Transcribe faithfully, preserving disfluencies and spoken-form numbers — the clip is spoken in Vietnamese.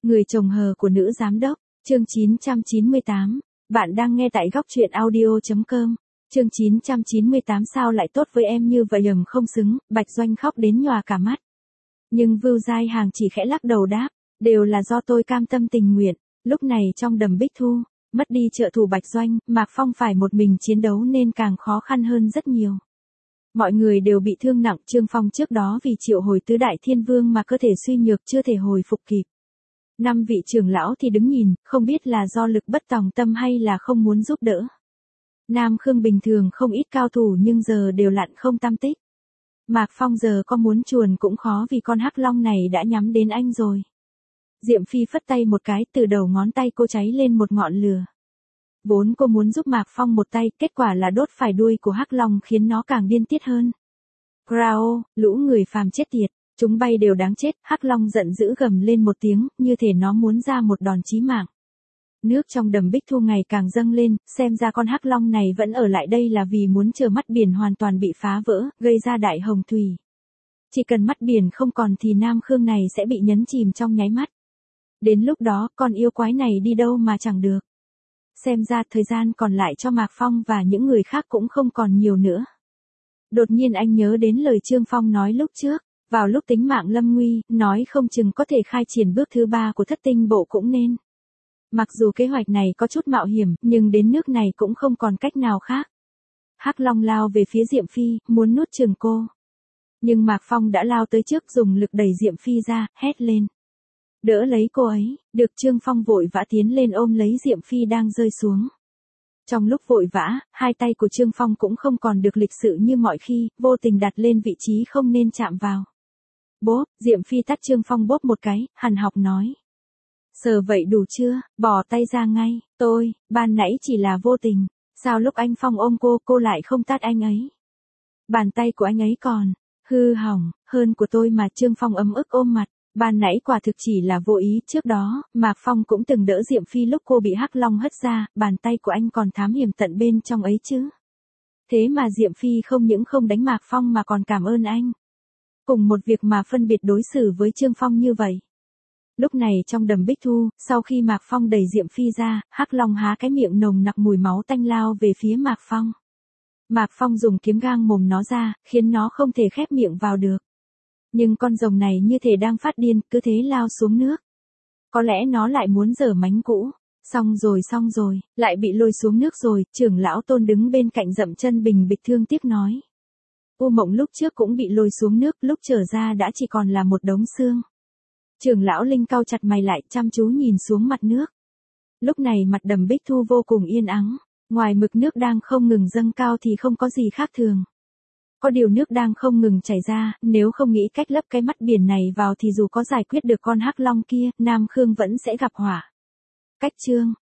Người chồng hờ của nữ giám đốc, chương chín trăm chín mươi tám. Bạn đang nghe tại góc truyện audio.com. Chương chín trăm chín mươi tám sao lại tốt với em như vậy ầm không xứng, Bạch Doanh khóc đến nhòa cả mắt. Nhưng Vưu Giai Hàng chỉ khẽ lắc đầu đáp, đều là do tôi cam tâm tình nguyện. Lúc này trong đầm Bích Thu, mất đi trợ thủ Bạch Doanh, Mạc Phong phải một mình chiến đấu nên càng khó khăn hơn rất nhiều. Mọi người đều bị thương nặng, Trương Phong trước đó vì triệu hồi tứ đại thiên vương mà cơ thể suy nhược chưa thể hồi phục kịp. Năm vị trưởng lão thì đứng nhìn, không biết là do lực bất tòng tâm hay là không muốn giúp đỡ. Nam Khương bình thường không ít cao thủ nhưng giờ đều lặn không tăm tích. Mạc Phong giờ có muốn chuồn cũng khó vì con hắc long này đã nhắm đến anh rồi. Diệm Phi phất tay một cái, từ đầu ngón tay cô cháy lên một ngọn lửa. Vốn cô muốn giúp Mạc Phong một tay, kết quả là đốt phải đuôi của hắc long khiến nó càng điên tiết hơn. Grao, lũ người phàm chết tiệt, chúng bay đều đáng chết, hắc long giận dữ gầm lên một tiếng, như thể nó muốn ra một đòn chí mạng. Nước trong đầm Bích Thu ngày càng dâng lên, xem ra con hắc long này vẫn ở lại đây là vì muốn chờ mắt biển hoàn toàn bị phá vỡ, gây ra đại hồng thủy. Chỉ cần mắt biển không còn thì Nam Khương này sẽ bị nhấn chìm trong nháy mắt. Đến lúc đó, con yêu quái này đi đâu mà chẳng được. Xem ra thời gian còn lại cho Mạc Phong và những người khác cũng không còn nhiều nữa. Đột nhiên anh nhớ đến lời Trương Phong nói lúc trước, vào lúc tính mạng lâm nguy, nói không chừng có thể khai triển bước thứ ba của thất tinh bộ cũng nên. Mặc dù kế hoạch này có chút mạo hiểm, nhưng đến nước này cũng không còn cách nào khác. Hắc Long lao về phía Diệm Phi, muốn nuốt chửng cô. Nhưng Mạc Phong đã lao tới trước dùng lực đẩy Diệm Phi ra, hét lên. Đỡ lấy cô ấy, được Trương Phong vội vã tiến lên ôm lấy Diệm Phi đang rơi xuống. Trong lúc vội vã, hai tay của Trương Phong cũng không còn được lịch sự như mọi khi, vô tình đặt lên vị trí không nên chạm vào. Bốp, Diệm Phi tắt Trương Phong bốp một cái, hằn học nói. Sờ vậy đủ chưa, bỏ tay ra ngay, tôi, ban nãy chỉ là vô tình, sao lúc anh Phong ôm cô, cô lại không tát anh ấy. Bàn tay của anh ấy còn, hư hỏng, hơn của tôi mà. Trương Phong ấm ức ôm mặt. Ban nãy quả thực chỉ là vô ý, trước đó, Mạc Phong cũng từng đỡ Diệm Phi lúc cô bị hắc long hất ra, bàn tay của anh còn thám hiểm tận bên trong ấy chứ. Thế mà Diệm Phi không những không đánh Mạc Phong mà còn cảm ơn anh. Cùng một việc mà phân biệt đối xử với Trương Phong như vậy. Lúc này trong đầm Bích Thu, sau khi Mạc Phong đẩy Diệm Phi ra, hắc long há cái miệng nồng nặc mùi máu tanh lao về phía Mạc Phong. Mạc Phong dùng kiếm gang mồm nó ra, khiến nó không thể khép miệng vào được. Nhưng con rồng này như thể đang phát điên, cứ thế lao xuống nước. Có lẽ nó lại muốn giở mánh cũ. Xong rồi xong rồi, lại bị lôi xuống nước rồi, trưởng lão Tôn đứng bên cạnh dậm chân bình bịch thương tiếc nói. U Mộng lúc trước cũng bị lôi xuống nước, lúc trở ra đã chỉ còn là một đống xương. Trưởng lão Linh cau chặt mày lại, chăm chú nhìn xuống mặt nước. Lúc này mặt đầm Bích Thu vô cùng yên ắng, ngoài mực nước đang không ngừng dâng cao thì không có gì khác thường. Có điều nước đang không ngừng chảy ra, nếu không nghĩ cách lấp cái mắt biển này vào thì dù có giải quyết được con hắc long kia, Nam Khương vẫn sẽ gặp họa. Cách chương